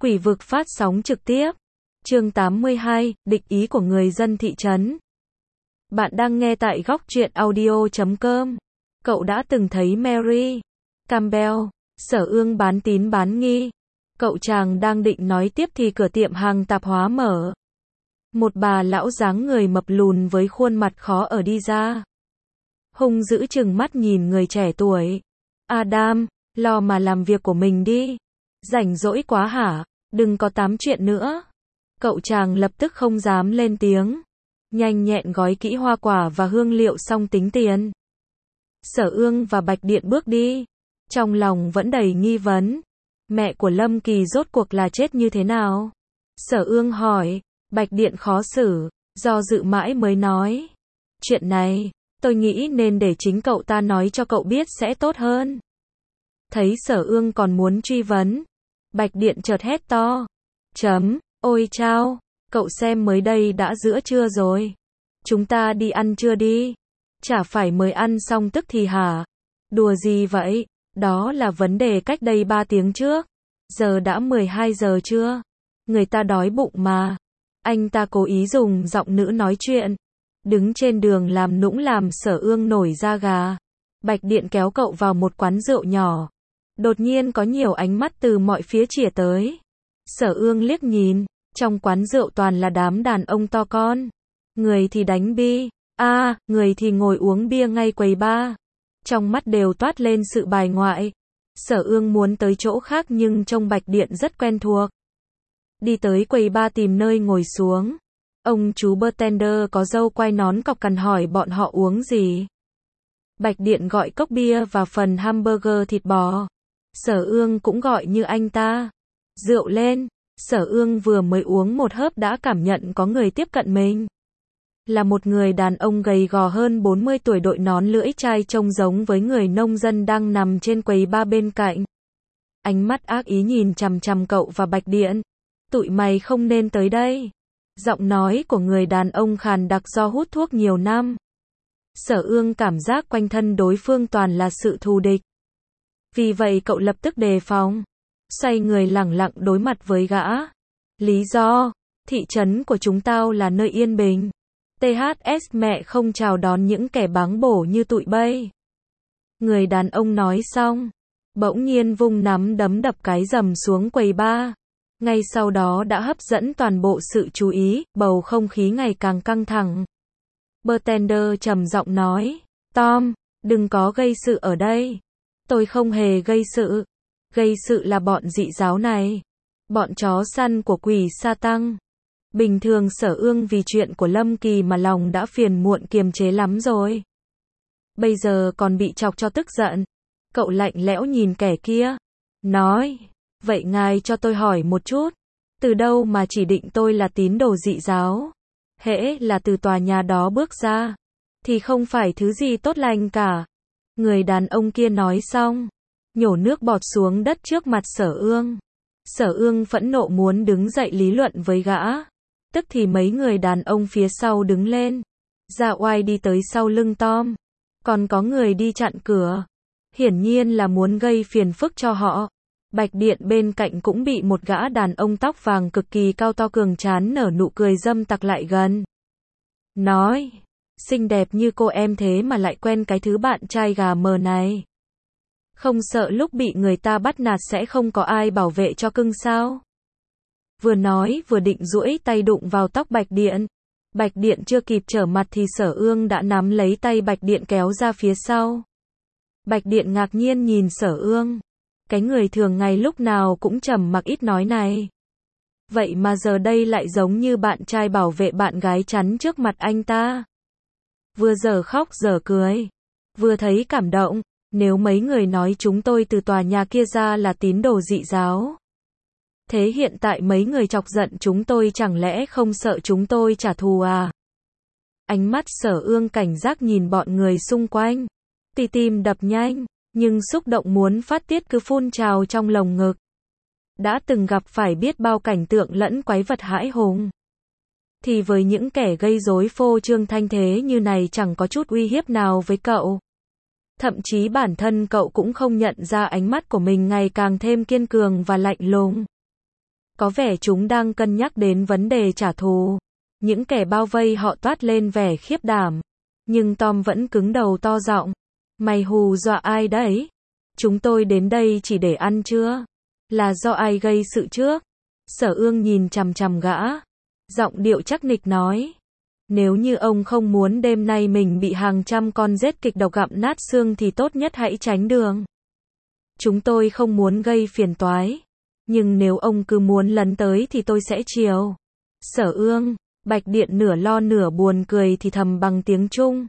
Quỷ vực phát sóng trực tiếp. Chương 82, địch ý của người dân thị trấn. Bạn đang nghe tại góc truyện audio.com. Cậu đã từng thấy Mary Campbell, Sở Ương bán tín bán nghi. Cậu chàng đang định nói tiếp thì cửa tiệm hàng tạp hóa mở. Một bà lão dáng người mập lùn với khuôn mặt khó ở đi ra. Hung dữ trừng mắt nhìn người trẻ tuổi. Adam, lo mà làm việc của mình đi. Rảnh rỗi quá hả? Đừng có tám chuyện nữa. Cậu chàng lập tức không dám lên tiếng. Nhanh nhẹn gói kỹ hoa quả và hương liệu xong tính tiền. Sở Ương và Bạch Điện bước đi. Trong lòng vẫn đầy nghi vấn. Mẹ của Lâm Kỳ rốt cuộc là chết như thế nào? Sở Ương hỏi. Bạch Điện khó xử, do dự mãi mới nói. Chuyện này, tôi nghĩ nên để chính cậu ta nói cho cậu biết sẽ tốt hơn. Thấy Sở Ương còn muốn truy vấn. Bạch Điện chợt hét to. Ôi chao, cậu xem mới đây đã giữa trưa rồi. Chúng ta đi ăn trưa đi. Chả phải mới ăn xong tức thì hả? Đùa gì vậy? Đó là vấn đề cách đây 3 tiếng trước. Giờ đã 12 giờ trưa. Người ta đói bụng mà. Anh ta cố ý dùng giọng nữ nói chuyện. Đứng trên đường làm nũng làm Sở Ương nổi da gà. Bạch Điện kéo cậu vào một quán rượu nhỏ. Đột nhiên có nhiều ánh mắt từ mọi phía chĩa tới. Sở Ương liếc nhìn, trong quán rượu toàn là đám đàn ông to con. Người thì đánh bi, người thì ngồi uống bia ngay quầy bar. Trong mắt đều toát lên sự bài ngoại. Sở Ương muốn tới chỗ khác nhưng trông Bạch Điện rất quen thuộc. Đi tới quầy bar tìm nơi ngồi xuống. Ông chú bartender có râu quai nón cọc cằn hỏi bọn họ uống gì. Bạch Điện gọi cốc bia và phần hamburger thịt bò. Sở Ương cũng gọi như anh ta. Rượu lên. Sở Ương vừa mới uống một hớp đã cảm nhận có người tiếp cận mình. Là một người đàn ông gầy gò hơn 40 tuổi đội nón lưỡi chai trông giống với người nông dân đang nằm trên quầy bar bên cạnh. Ánh mắt ác ý nhìn chằm chằm cậu và Bạch Điện. Tụi mày không nên tới đây. Giọng nói của người đàn ông khàn đặc do hút thuốc nhiều năm. Sở Ương cảm giác quanh thân đối phương toàn là sự thù địch. Vì vậy cậu lập tức đề phòng. Xoay người lẳng lặng đối mặt với gã. Lý do, thị trấn của chúng tao là nơi yên bình. THS mẹ không chào đón những kẻ báng bổ như tụi bay. Người đàn ông nói xong. Bỗng nhiên vung nắm đấm đập cái rầm xuống quầy bar. Ngay sau đó đã hấp dẫn toàn bộ sự chú ý, bầu không khí ngày càng căng thẳng. Bartender trầm giọng nói. Tom, đừng có gây sự ở đây. Tôi không hề gây sự. Gây sự là bọn dị giáo này. Bọn chó săn của quỷ sa tăng. Bình thường Sở Ương vì chuyện của Lâm Kỳ mà lòng đã phiền muộn kiềm chế lắm rồi. Bây giờ còn bị chọc cho tức giận. Cậu lạnh lẽo nhìn kẻ kia. Nói. Vậy ngài cho tôi hỏi một chút. Từ đâu mà chỉ định tôi là tín đồ dị giáo? Hễ là từ tòa nhà đó bước ra. Thì không phải thứ gì tốt lành cả. Người đàn ông kia nói xong. Nhổ nước bọt xuống đất trước mặt Sở Ương. Sở Ương phẫn nộ muốn đứng dậy lý luận với gã. Tức thì mấy người đàn ông phía sau đứng lên. Ra oai đi tới sau lưng Tom. Còn có người đi chặn cửa. Hiển nhiên là muốn gây phiền phức cho họ. Bạch Điện bên cạnh cũng bị một gã đàn ông tóc vàng cực kỳ cao to cường trán nở nụ cười dâm tặc lại gần. Nói. Xinh đẹp như cô em thế mà lại quen cái thứ bạn trai gà mờ này. Không sợ lúc bị người ta bắt nạt sẽ không có ai bảo vệ cho cưng sao? Vừa nói vừa định duỗi tay đụng vào tóc Bạch Điện. Bạch Điện chưa kịp trở mặt thì Sở Ương đã nắm lấy tay Bạch Điện kéo ra phía sau. Bạch Điện ngạc nhiên nhìn Sở Ương. Cái người thường ngày lúc nào cũng trầm mặc ít nói này. Vậy mà giờ đây lại giống như bạn trai bảo vệ bạn gái chắn trước mặt anh ta. Vừa giờ khóc giờ cười. Vừa thấy cảm động. Nếu mấy người nói chúng tôi từ tòa nhà kia ra là tín đồ dị giáo. Thế hiện tại mấy người chọc giận chúng tôi chẳng lẽ không sợ chúng tôi trả thù à? Ánh mắt Sở Ương cảnh giác nhìn bọn người xung quanh. Tim đập nhanh, nhưng xúc động muốn phát tiết cứ phun trào trong lồng ngực. Đã từng gặp phải biết bao cảnh tượng lẫn quái vật hãi hùng. Thì với những kẻ gây rối phô trương thanh thế như này chẳng có chút uy hiếp nào với cậu. Thậm chí bản thân cậu cũng không nhận ra ánh mắt của mình ngày càng thêm kiên cường và lạnh lùng. Có vẻ chúng đang cân nhắc đến vấn đề trả thù. Những kẻ bao vây họ toát lên vẻ khiếp đảm. Nhưng Tom vẫn cứng đầu to giọng. Mày hù dọa ai đấy? Chúng tôi đến đây chỉ để ăn chưa? Là do ai gây sự trước? Sở Ương nhìn chằm chằm gã. Giọng điệu chắc nịch nói. Nếu như ông không muốn đêm nay mình bị hàng trăm con rết kịch độc gặm nát xương thì tốt nhất hãy tránh đường. Chúng tôi không muốn gây phiền toái. Nhưng nếu ông cứ muốn lấn tới thì tôi sẽ chiều. Sở Ương, Bạch Điện nửa lo nửa buồn cười thì thầm bằng tiếng Trung.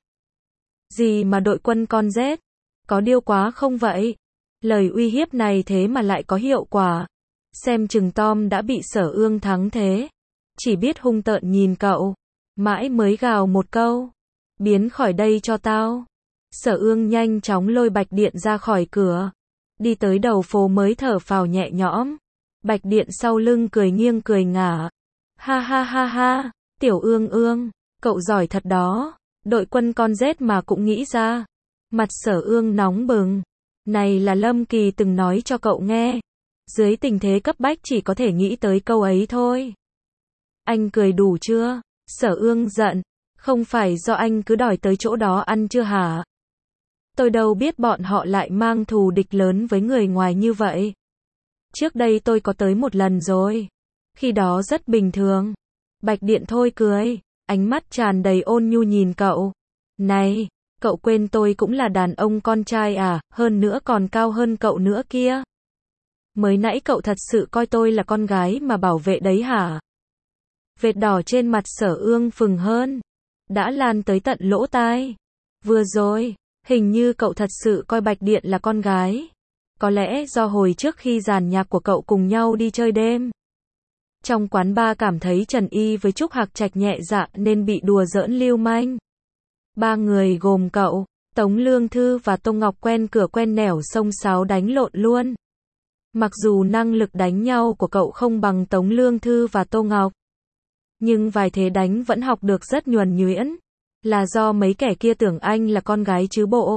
Gì mà đội quân con rết? Có điêu quá không vậy? Lời uy hiếp này thế mà lại có hiệu quả. Xem chừng Tom đã bị Sở Ương thắng thế. Chỉ biết hung tợn nhìn cậu. Mãi mới gào một câu. Biến khỏi đây cho tao. Sở Ương nhanh chóng lôi Bạch Điện ra khỏi cửa. Đi tới đầu phố mới thở phào nhẹ nhõm. Bạch Điện sau lưng cười nghiêng cười ngả. Ha ha ha ha, Tiểu Ương Ương, cậu giỏi thật đó. Đội quân con rết mà cũng nghĩ ra. Mặt Sở Ương nóng bừng. Này là Lâm Kỳ từng nói cho cậu nghe. Dưới tình thế cấp bách chỉ có thể nghĩ tới câu ấy thôi. Anh cười đủ chưa? Sở Ương giận. Không phải do anh cứ đòi tới chỗ đó ăn chưa hả? Tôi đâu biết bọn họ lại mang thù địch lớn với người ngoài như vậy. Trước đây tôi có tới một lần rồi. Khi đó rất bình thường. Bạch Điện thôi cười. Ánh mắt tràn đầy ôn nhu nhìn cậu. Này, cậu quên tôi cũng là đàn ông con trai à, hơn nữa còn cao hơn cậu nữa kia. Mới nãy cậu thật sự coi tôi là con gái mà bảo vệ đấy hả? Vệt đỏ trên mặt Sở Ương phừng hơn. Đã lan tới tận lỗ tai. Vừa rồi, hình như cậu thật sự coi Bạch Điện là con gái. Có lẽ do hồi trước khi dàn nhạc của cậu cùng nhau đi chơi đêm. Trong quán bar cảm thấy Trần Y với Trúc Hạc Trạch nhẹ dạ nên bị đùa giỡn lưu manh. Ba người gồm cậu, Tống Lương Thư và Tô Ngọc quen cửa quen nẻo xông xáo đánh lộn luôn. Mặc dù năng lực đánh nhau của cậu không bằng Tống Lương Thư và Tô Ngọc. Nhưng vài thế đánh vẫn học được rất nhuần nhuyễn. Là do mấy kẻ kia tưởng anh là con gái chứ bộ.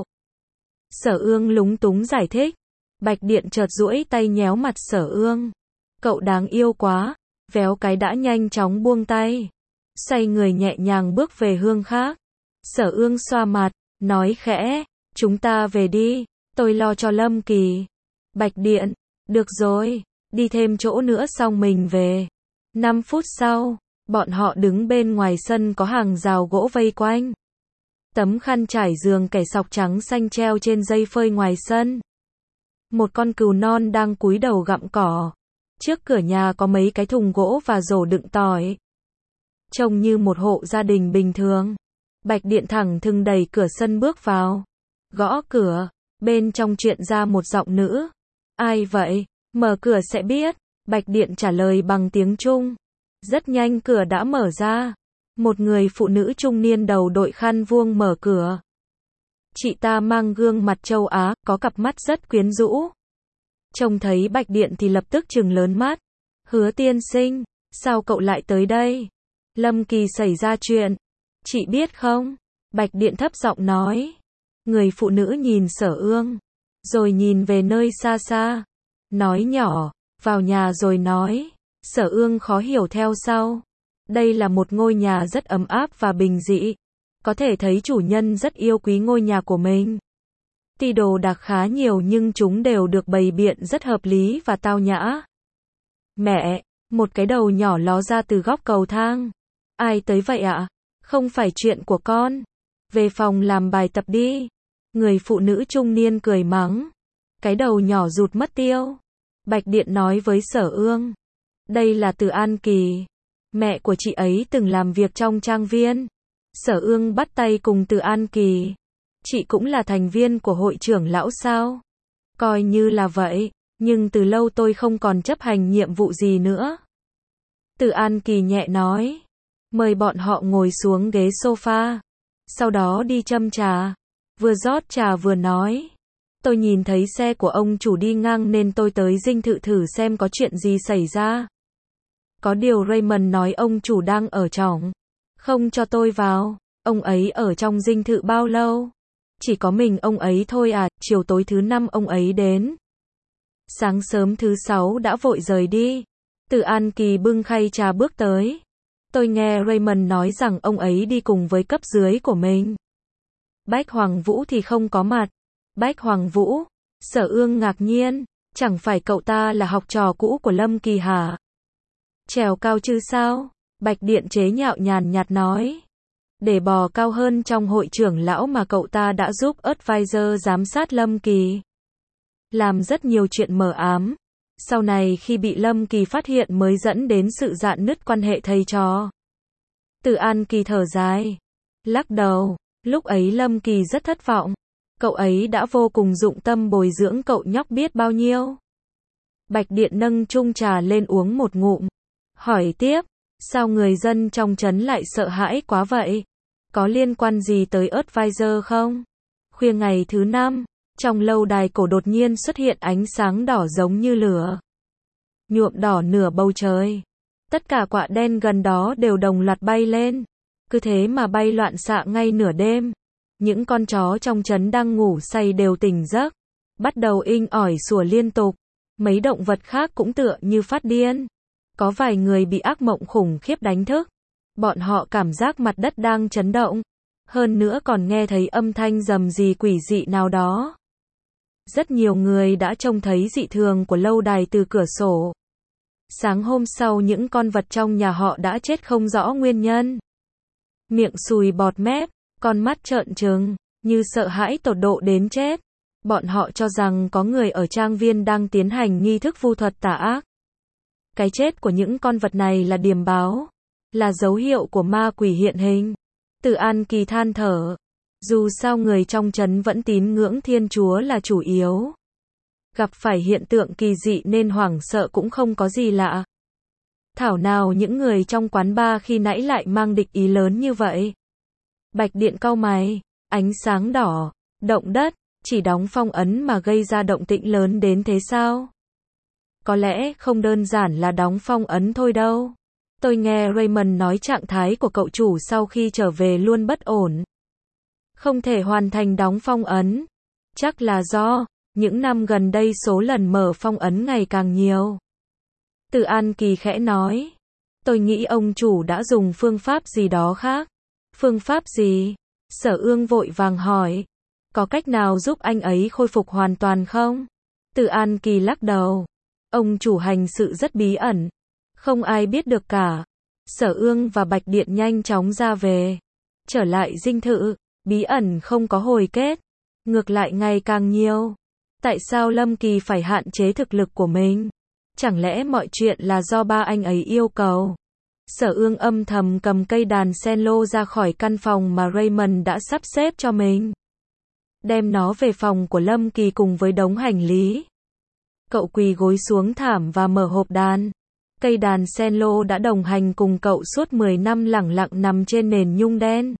Sở Ương lúng túng giải thích. Bạch Điện chợt duỗi tay nhéo mặt Sở Ương. Cậu đáng yêu quá. Véo cái đã nhanh chóng buông tay. Xoay người nhẹ nhàng bước về hướng khác. Sở Ương xoa mặt, nói khẽ. Chúng ta về đi. Tôi lo cho Lâm Kỳ. Bạch Điện. Được rồi. Đi thêm chỗ nữa xong mình về. 5 phút sau. Bọn họ đứng bên ngoài sân có hàng rào gỗ vây quanh. Tấm khăn trải giường kẻ sọc trắng xanh treo trên dây phơi ngoài sân. Một con cừu non đang cúi đầu gặm cỏ. Trước cửa nhà có mấy cái thùng gỗ và rổ đựng tỏi. Trông như một hộ gia đình bình thường. Bạch Điện thẳng thừng đẩy cửa sân bước vào. Gõ cửa. Bên trong truyền ra một giọng nữ. Ai vậy? Mở cửa sẽ biết. Bạch Điện trả lời bằng tiếng Trung. Rất nhanh cửa đã mở ra. Một người phụ nữ trung niên đầu đội khăn vuông mở cửa. Chị ta mang gương mặt châu Á, có cặp mắt rất quyến rũ. Trông thấy Bạch Điện thì lập tức trừng lớn mắt. Hứa tiên sinh, sao cậu lại tới đây? Lâm Kỳ xảy ra chuyện. Chị biết không? Bạch Điện thấp giọng nói. Người phụ nữ nhìn Sở Ương. Rồi nhìn về nơi xa xa. Nói nhỏ, vào nhà rồi nói. Sở Ương khó hiểu theo sau. Đây là một ngôi nhà rất ấm áp và bình dị. Có thể thấy chủ nhân rất yêu quý ngôi nhà của mình. Tuy đồ đạc khá nhiều nhưng chúng đều được bày biện rất hợp lý và tao nhã. Mẹ, một cái đầu nhỏ ló ra từ góc cầu thang. Ai tới vậy ạ? Không phải chuyện của con. Về phòng làm bài tập đi. Người phụ nữ trung niên cười mắng. Cái đầu nhỏ rụt mất tiêu. Bạch Điện nói với Sở Ương. Đây là Từ An Kỳ. Mẹ của chị ấy từng làm việc trong trang viên. Sở Ương bắt tay cùng Từ An Kỳ. Chị cũng là thành viên của hội trưởng lão sao? Coi như là vậy, nhưng từ lâu tôi không còn chấp hành nhiệm vụ gì nữa. Từ An Kỳ nhẹ nói. Mời bọn họ ngồi xuống ghế sofa. Sau đó đi châm trà. Vừa rót trà vừa nói. Tôi nhìn thấy xe của ông chủ đi ngang nên tôi tới dinh thự thử xem có chuyện gì xảy ra. Có điều Raymond nói ông chủ đang ở trong. Không cho tôi vào. Ông ấy ở trong dinh thự bao lâu? Chỉ có mình ông ấy thôi à, chiều tối thứ 5 ông ấy đến. Sáng sớm thứ 6 đã vội rời đi. Từ An Kỳ bưng khay trà bước tới. Tôi nghe Raymond nói rằng ông ấy đi cùng với cấp dưới của mình. Bách Hoàng Vũ thì không có mặt. Bách Hoàng Vũ? Sở Ương ngạc nhiên. Chẳng phải cậu ta là học trò cũ của Lâm Kỳ hả? Trèo cao chứ sao? Bạch Điện chế nhạo nhàn nhạt nói. Để bò cao hơn trong hội trưởng lão mà cậu ta đã giúp advisor giám sát Lâm Kỳ. Làm rất nhiều chuyện mờ ám. Sau này khi bị Lâm Kỳ phát hiện mới dẫn đến sự rạn nứt quan hệ thầy trò. Từ An Kỳ thở dài. Lắc đầu. Lúc ấy Lâm Kỳ rất thất vọng. Cậu ấy đã vô cùng dụng tâm bồi dưỡng cậu nhóc biết bao nhiêu. Bạch Điện nâng chung trà lên uống một ngụm. Hỏi tiếp. Sao người dân trong trấn lại sợ hãi quá vậy? Có liên quan gì tới advisor không? Khuya ngày thứ 5, trong lâu đài cổ đột nhiên xuất hiện ánh sáng đỏ giống như lửa. Nhuộm đỏ nửa bầu trời. Tất cả quạ đen gần đó đều đồng loạt bay lên. Cứ thế mà bay loạn xạ ngay nửa đêm. Những con chó trong trấn đang ngủ say đều tỉnh giấc. Bắt đầu inh ỏi sủa liên tục. Mấy động vật khác cũng tựa như phát điên. Có vài người bị ác mộng khủng khiếp đánh thức. Bọn họ cảm giác mặt đất đang chấn động. Hơn nữa còn nghe thấy âm thanh rầm rì quỷ dị nào đó. Rất nhiều người đã trông thấy dị thường của lâu đài từ cửa sổ. Sáng hôm sau những con vật trong nhà họ đã chết không rõ nguyên nhân. Miệng sùi bọt mép, con mắt trợn trừng, như sợ hãi tột độ đến chết. Bọn họ cho rằng có người ở trang viên đang tiến hành nghi thức vu thuật tà ác. Cái chết của những con vật này là điềm báo, là dấu hiệu của ma quỷ hiện hình. Từ An Kỳ than thở. Dù sao người trong trấn vẫn tín ngưỡng Thiên Chúa là chủ yếu. Gặp phải hiện tượng kỳ dị nên hoảng sợ cũng không có gì lạ. Thảo nào những người trong quán bar khi nãy lại mang địch ý lớn như vậy. Bạch Điện cau mày. Ánh sáng đỏ, động đất, chỉ đóng phong ấn mà gây ra động tĩnh lớn đến thế sao? Có lẽ không đơn giản là đóng phong ấn thôi đâu. Tôi nghe Raymond nói trạng thái của cậu chủ sau khi trở về luôn bất ổn. Không thể hoàn thành đóng phong ấn. Chắc là do những năm gần đây số lần mở phong ấn ngày càng nhiều. Từ An Kỳ khẽ nói. Tôi nghĩ ông chủ đã dùng phương pháp gì đó khác. Phương pháp gì? Sở Ương vội vàng hỏi. Có cách nào giúp anh ấy khôi phục hoàn toàn không? Từ An Kỳ lắc đầu. Ông chủ hành sự rất bí ẩn. Không ai biết được cả. Sở Ương và Bạch Điện nhanh chóng ra về. Trở lại dinh thự. Bí ẩn không có hồi kết. Ngược lại ngày càng nhiều. Tại sao Lâm Kỳ phải hạn chế thực lực của mình? Chẳng lẽ mọi chuyện là do ba anh ấy yêu cầu? Sở Ương âm thầm cầm cây đàn cello ra khỏi căn phòng mà Raymond đã sắp xếp cho mình. Đem nó về phòng của Lâm Kỳ cùng với đống hành lý. Cậu quỳ gối xuống thảm và mở hộp đàn. Cây đàn cello đã đồng hành cùng cậu suốt 10 năm lẳng lặng nằm trên nền nhung đen.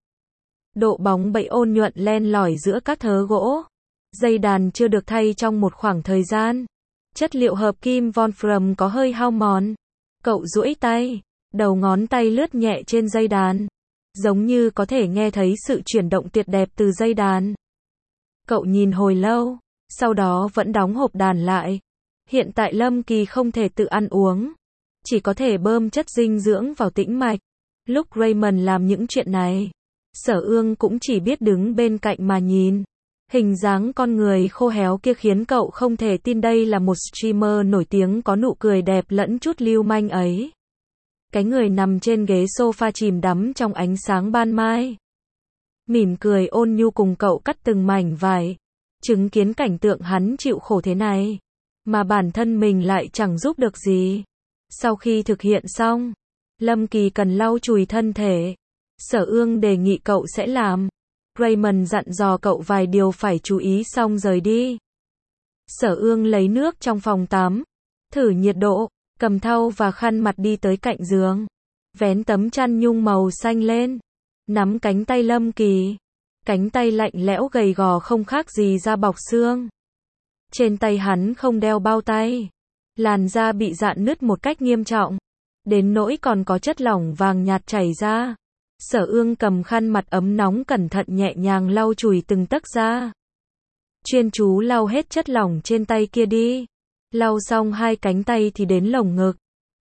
Độ bóng bẩy ôn nhuận len lỏi giữa các thớ gỗ. Dây đàn chưa được thay trong một khoảng thời gian. Chất liệu hợp kim Wolfram có hơi hao mòn. Cậu duỗi tay, đầu ngón tay lướt nhẹ trên dây đàn. Giống như có thể nghe thấy sự chuyển động tuyệt đẹp từ dây đàn. Cậu nhìn hồi lâu, sau đó vẫn đóng hộp đàn lại. Hiện tại Lâm Kỳ không thể tự ăn uống. Chỉ có thể bơm chất dinh dưỡng vào tĩnh mạch. Lúc Raymond làm những chuyện này, Sở Ương cũng chỉ biết đứng bên cạnh mà nhìn. Hình dáng con người khô héo kia khiến cậu không thể tin đây là một streamer nổi tiếng có nụ cười đẹp lẫn chút lưu manh ấy. Cái người nằm trên ghế sofa chìm đắm trong ánh sáng ban mai. Mỉm cười ôn nhu cùng cậu cắt từng mảnh vải. Chứng kiến cảnh tượng hắn chịu khổ thế này. Mà bản thân mình lại chẳng giúp được gì. Sau khi thực hiện xong, Lâm Kỳ cần lau chùi thân thể. Sở Ương đề nghị cậu sẽ làm. Raymond dặn dò cậu vài điều phải chú ý xong rời đi. Sở Ương lấy nước trong phòng tắm, thử nhiệt độ, cầm thau và khăn mặt đi tới cạnh giường. Vén tấm chăn nhung màu xanh lên, nắm cánh tay Lâm Kỳ. Cánh tay lạnh lẽo gầy gò không khác gì da bọc xương. Trên tay hắn không đeo bao tay. Làn da bị rạn nứt một cách nghiêm trọng. Đến nỗi còn có chất lỏng vàng nhạt chảy ra. Sở Ương cầm khăn mặt ấm nóng cẩn thận nhẹ nhàng lau chùi từng tấc da. Chuyên chú lau hết chất lỏng trên tay kia đi. Lau xong hai cánh tay thì đến lồng ngực.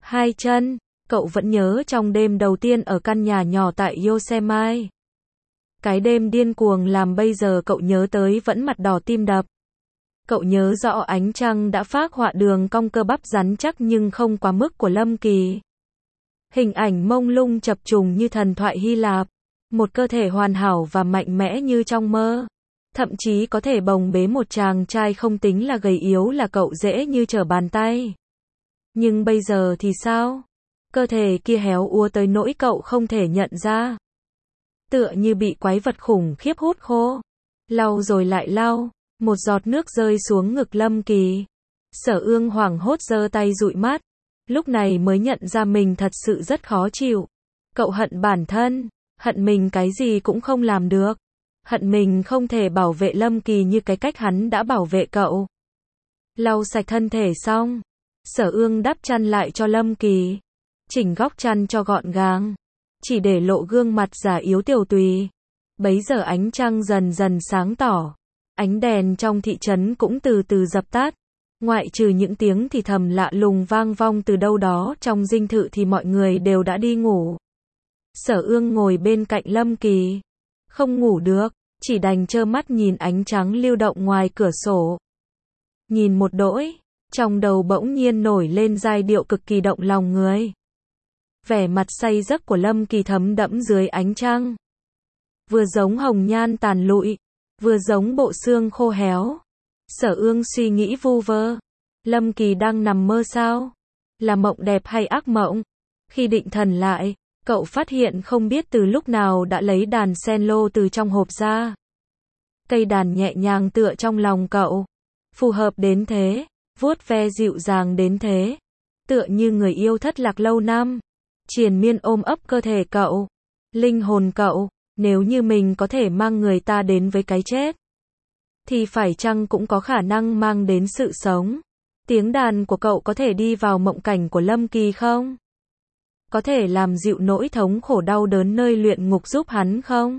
Hai chân, cậu vẫn nhớ trong đêm đầu tiên ở căn nhà nhỏ tại Yosemite. Cái đêm điên cuồng làm bây giờ cậu nhớ tới vẫn mặt đỏ tim đập. Cậu nhớ rõ ánh trăng đã phác họa đường cong cơ bắp rắn chắc nhưng không quá mức của Lâm Kỳ. Hình ảnh mông lung chập trùng như thần thoại Hy Lạp. Một cơ thể hoàn hảo và mạnh mẽ như trong mơ. Thậm chí có thể bồng bế một chàng trai không tính là gầy yếu là cậu dễ như trở bàn tay. Nhưng bây giờ thì sao? Cơ thể kia héo úa tới nỗi cậu không thể nhận ra. Tựa như bị quái vật khủng khiếp hút khô. Lau rồi lại lau, một giọt nước rơi xuống ngực Lâm Kỳ. Sở Ương hoảng hốt giơ tay dụi mắt. Lúc này mới nhận ra mình thật sự rất khó chịu. Cậu hận bản thân, hận mình cái gì cũng không làm được. Hận mình không thể bảo vệ Lâm Kỳ như cái cách hắn đã bảo vệ cậu. Lau sạch thân thể xong, Sở Ương đắp chăn lại cho Lâm Kỳ. Chỉnh góc chăn cho gọn gàng. Chỉ để lộ gương mặt già yếu tiều tùy. Bấy giờ ánh trăng dần dần sáng tỏ. Ánh đèn trong thị trấn cũng từ từ dập tắt. Ngoại trừ những tiếng thì thầm lạ lùng vang vong từ đâu đó trong dinh thự thì mọi người đều đã đi ngủ. Sở Ương ngồi bên cạnh Lâm Kỳ. Không ngủ được, chỉ đành trơ mắt nhìn ánh trắng lưu động ngoài cửa sổ. Nhìn một đỗi, trong đầu bỗng nhiên nổi lên giai điệu cực kỳ động lòng người. Vẻ mặt say giấc của Lâm Kỳ thấm đẫm dưới ánh trăng. Vừa giống hồng nhan tàn lụi, vừa giống bộ xương khô héo. Sở Ương suy nghĩ vu vơ. Lâm Kỳ đang nằm mơ sao? Là mộng đẹp hay ác mộng? Khi định thần lại, cậu phát hiện không biết từ lúc nào đã lấy đàn cello từ trong hộp ra. Cây đàn nhẹ nhàng tựa trong lòng cậu. Phù hợp đến thế, vuốt ve dịu dàng đến thế. Tựa như người yêu thất lạc lâu năm. Triền miên ôm ấp cơ thể cậu. Linh hồn cậu, nếu như mình có thể mang người ta đến với cái chết. Thì phải chăng cũng có khả năng mang đến sự sống. Tiếng đàn của cậu có thể đi vào mộng cảnh của Lâm Kỳ không? Có thể làm dịu nỗi thống khổ đau đớn nơi luyện ngục giúp hắn không?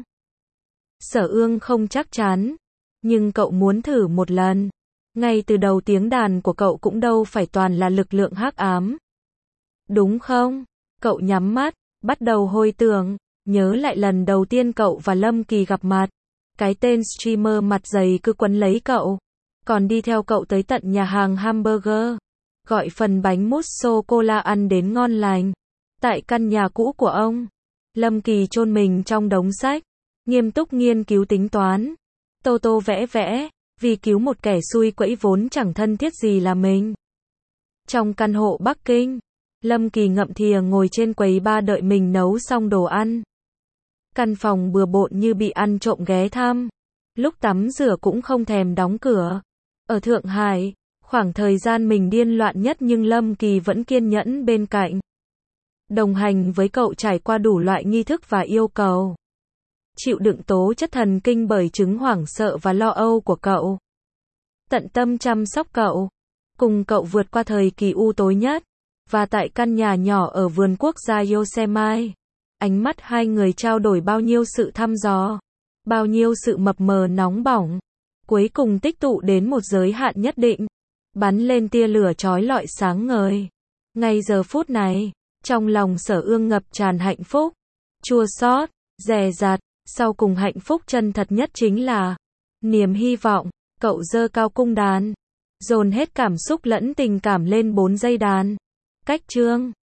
Sở Ương không chắc chắn. Nhưng cậu muốn thử một lần. Ngay từ đầu tiếng đàn của cậu cũng đâu phải toàn là lực lượng hắc ám. Đúng không? Cậu nhắm mắt, bắt đầu hồi tưởng, nhớ lại lần đầu tiên cậu và Lâm Kỳ gặp mặt. Cái tên streamer mặt dày cứ quấn lấy cậu. Còn đi theo cậu tới tận nhà hàng hamburger. Gọi phần bánh mousse sô-cô-la ăn đến ngon lành. Tại căn nhà cũ của ông, Lâm Kỳ chôn mình trong đống sách. Nghiêm túc nghiên cứu tính toán. Tô tô vẽ vẽ. Vì cứu một kẻ xui quẫy vốn chẳng thân thiết gì là mình. Trong căn hộ Bắc Kinh, Lâm Kỳ ngậm thìa ngồi trên quầy bar đợi mình nấu xong đồ ăn. Căn phòng bừa bộn như bị ăn trộm ghé thăm. Lúc tắm rửa cũng không thèm đóng cửa. Ở Thượng Hải, khoảng thời gian mình điên loạn nhất nhưng Lâm Kỳ vẫn kiên nhẫn bên cạnh. Đồng hành với cậu trải qua đủ loại nghi thức và yêu cầu. Chịu đựng tố chất thần kinh bởi chứng hoảng sợ và lo âu của cậu. Tận tâm chăm sóc cậu. Cùng cậu vượt qua thời kỳ u tối nhất. Và tại căn nhà nhỏ ở vườn quốc gia Yosemite, ánh mắt hai người trao đổi bao nhiêu sự thăm dò. Bao nhiêu sự mập mờ nóng bỏng. Cuối cùng tích tụ đến một giới hạn nhất định. Bắn lên tia lửa chói lọi sáng ngời. Ngay giờ phút này, trong lòng Sở Ương ngập tràn hạnh phúc. Chua xót, dè dặt. Sau cùng hạnh phúc chân thật nhất chính là niềm hy vọng. Cậu giơ cao cung đàn, dồn hết cảm xúc lẫn tình cảm lên 4 dây đàn. Cách chương